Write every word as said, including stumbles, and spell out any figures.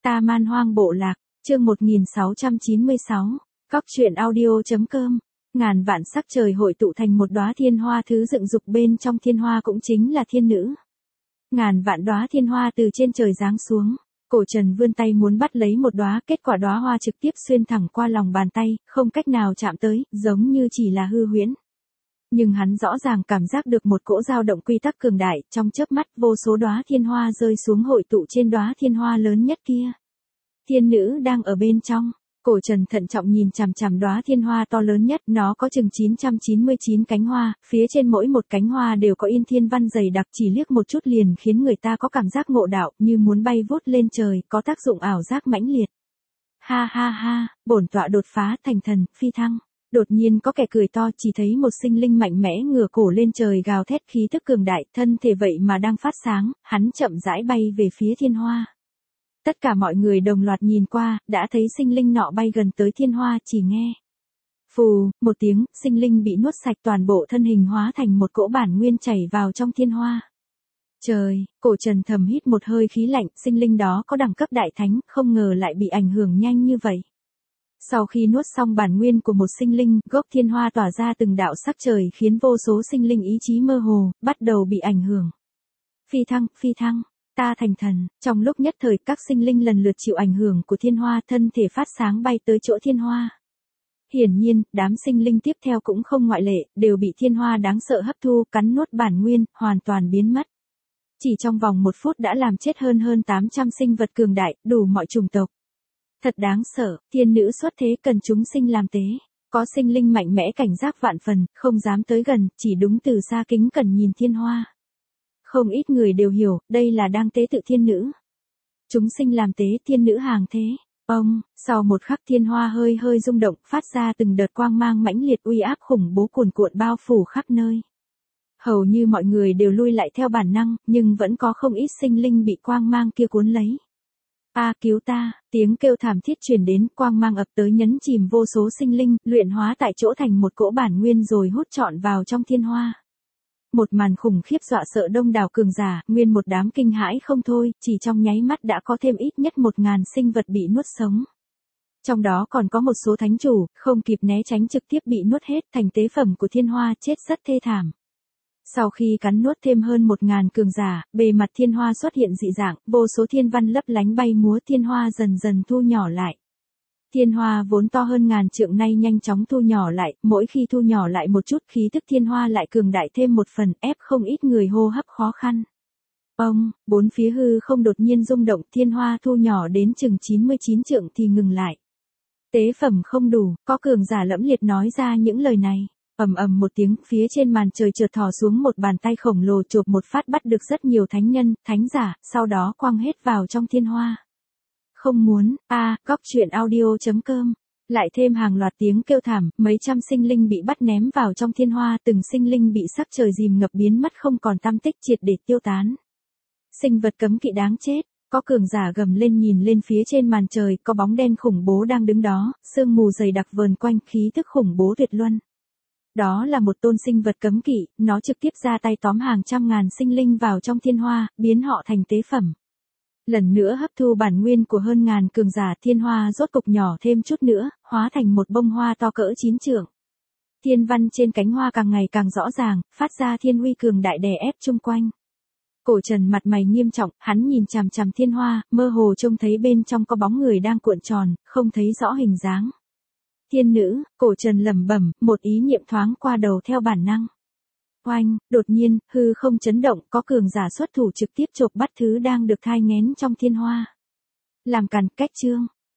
Ta Man Hoang Bộ Lạc, chương một nghìn sáu trăm chín mươi sáu, Cóc truyện audio.com. Ngàn vạn sắc trời hội tụ thành một đóa thiên hoa, thứ dựng dục bên trong thiên hoa cũng chính là thiên nữ. Ngàn vạn đóa thiên hoa từ trên trời giáng xuống, Cổ Trần vươn tay muốn bắt lấy một đóa, kết quả đóa hoa trực tiếp xuyên thẳng qua lòng bàn tay, không cách nào chạm tới, giống như chỉ là hư huyễn. Nhưng hắn rõ ràng cảm giác được một cỗ dao động quy tắc cường đại, trong chớp mắt vô số đóa thiên hoa rơi xuống hội tụ trên đóa thiên hoa lớn nhất kia. Thiên nữ đang ở bên trong. Cổ Trần thận trọng nhìn chằm chằm đóa thiên hoa to lớn nhất, nó có chừng chín trăm chín mươi chín cánh hoa, phía trên mỗi một cánh hoa đều có in thiên văn dày đặc, chỉ liếc một chút liền khiến người ta có cảm giác ngộ đạo, như muốn bay vút lên trời, có tác dụng ảo giác mãnh liệt. Ha ha ha, bổn tọa đột phá thành thần, phi thăng. Đột nhiên có kẻ cười to, chỉ thấy một sinh linh mạnh mẽ ngửa cổ lên trời gào thét, khí tức cường đại, thân thể vậy mà đang phát sáng, hắn chậm rãi bay về phía thiên hoa. Tất cả mọi người đồng loạt nhìn qua, đã thấy sinh linh nọ bay gần tới thiên hoa, chỉ nghe phù, một tiếng, sinh linh bị nuốt sạch, toàn bộ thân hình hóa thành một cỗ bản nguyên chảy vào trong thiên hoa. Trời, Cổ Trần thầm hít một hơi khí lạnh, sinh linh đó có đẳng cấp đại thánh, không ngờ lại bị ảnh hưởng nhanh như vậy. Sau khi nuốt xong bản nguyên của một sinh linh, gốc thiên hoa tỏa ra từng đạo sắc trời, khiến vô số sinh linh ý chí mơ hồ, bắt đầu bị ảnh hưởng. Phi thăng, phi thăng. Ta thành thần. Trong lúc nhất thời, các sinh linh lần lượt chịu ảnh hưởng của thiên hoa, thân thể phát sáng bay tới chỗ thiên hoa. Hiển nhiên, đám sinh linh tiếp theo cũng không ngoại lệ, đều bị thiên hoa đáng sợ hấp thu, cắn nuốt bản nguyên, hoàn toàn biến mất. Chỉ trong vòng một phút đã làm chết hơn hơn tám trăm sinh vật cường đại, đủ mọi chủng tộc. Thật đáng sợ, thiên nữ xuất thế cần chúng sinh làm tế. Có sinh linh mạnh mẽ cảnh giác vạn phần, không dám tới gần, chỉ đúng từ xa kính cẩn nhìn thiên hoa. Không ít người đều hiểu, đây là đang tế tự thiên nữ. Chúng sinh làm tế, thiên nữ hàng thế. Ông, sau một khắc thiên hoa hơi hơi rung động, phát ra từng đợt quang mang mãnh liệt, uy áp khủng bố cuồn cuộn bao phủ khắp nơi. Hầu như mọi người đều lui lại theo bản năng, nhưng vẫn có không ít sinh linh bị quang mang kia cuốn lấy. A, cứu ta, tiếng kêu thảm thiết truyền đến, quang mang ập tới nhấn chìm vô số sinh linh, luyện hóa tại chỗ thành một cỗ bản nguyên rồi hút trọn vào trong thiên hoa. Một màn khủng khiếp dọa sợ đông đảo cường giả, nguyên một đám kinh hãi không thôi, chỉ trong nháy mắt đã có thêm ít nhất một ngàn sinh vật bị nuốt sống. Trong đó còn có một số thánh chủ, không kịp né tránh trực tiếp bị nuốt hết thành tế phẩm của thiên hoa, chết rất thê thảm. Sau khi cắn nuốt thêm hơn một ngàn cường giả, bề mặt thiên hoa xuất hiện dị dạng, vô số thiên văn lấp lánh bay múa, thiên hoa dần dần thu nhỏ lại. Thiên hoa vốn to hơn ngàn trượng nay nhanh chóng thu nhỏ lại, mỗi khi thu nhỏ lại một chút, khí tức thiên hoa lại cường đại thêm một phần, ép không ít người hô hấp khó khăn. Ông, bốn phía hư không đột nhiên rung động, thiên hoa thu nhỏ đến chừng chín mươi chín trượng thì ngừng lại. Tế phẩm không đủ, có cường giả lẫm liệt nói ra những lời này. Ầm ầm một tiếng, phía trên màn trời chợt thò xuống một bàn tay khổng lồ, chộp một phát bắt được rất nhiều thánh nhân, thánh giả, sau đó quăng hết vào trong thiên hoa. Không muốn, a, à, Cóc truyện audio.com. Lại thêm hàng loạt tiếng kêu thảm, mấy trăm sinh linh bị bắt ném vào trong thiên hoa, từng sinh linh bị sắc trời dìm ngập biến mất không còn tăm tích, triệt để tiêu tán. Sinh vật cấm kỵ đáng chết, có cường giả gầm lên nhìn lên phía trên màn trời, có bóng đen khủng bố đang đứng đó, sương mù dày đặc vờn quanh, khí tức khủng bố tuyệt luân. Đó là một tôn sinh vật cấm kỵ, nó trực tiếp ra tay tóm hàng trăm ngàn sinh linh vào trong thiên hoa, biến họ thành tế phẩm. Lần nữa hấp thu bản nguyên của hơn ngàn cường giả, thiên hoa rốt cục nhỏ thêm chút nữa, hóa thành một bông hoa to cỡ chín trượng. Thiên văn trên cánh hoa càng ngày càng rõ ràng, phát ra thiên uy cường đại đè ép chung quanh. Cổ Trần mặt mày nghiêm trọng, hắn nhìn chằm chằm thiên hoa, mơ hồ trông thấy bên trong có bóng người đang cuộn tròn, không thấy rõ hình dáng. Thiên nữ, Cổ Trần lẩm bẩm, một ý niệm thoáng qua đầu theo bản năng. Oanh, đột nhiên, hư không chấn động, có cường giả xuất thủ trực tiếp chộp bắt thứ đang được thai nghén trong thiên hoa. Làm càn, cách chương.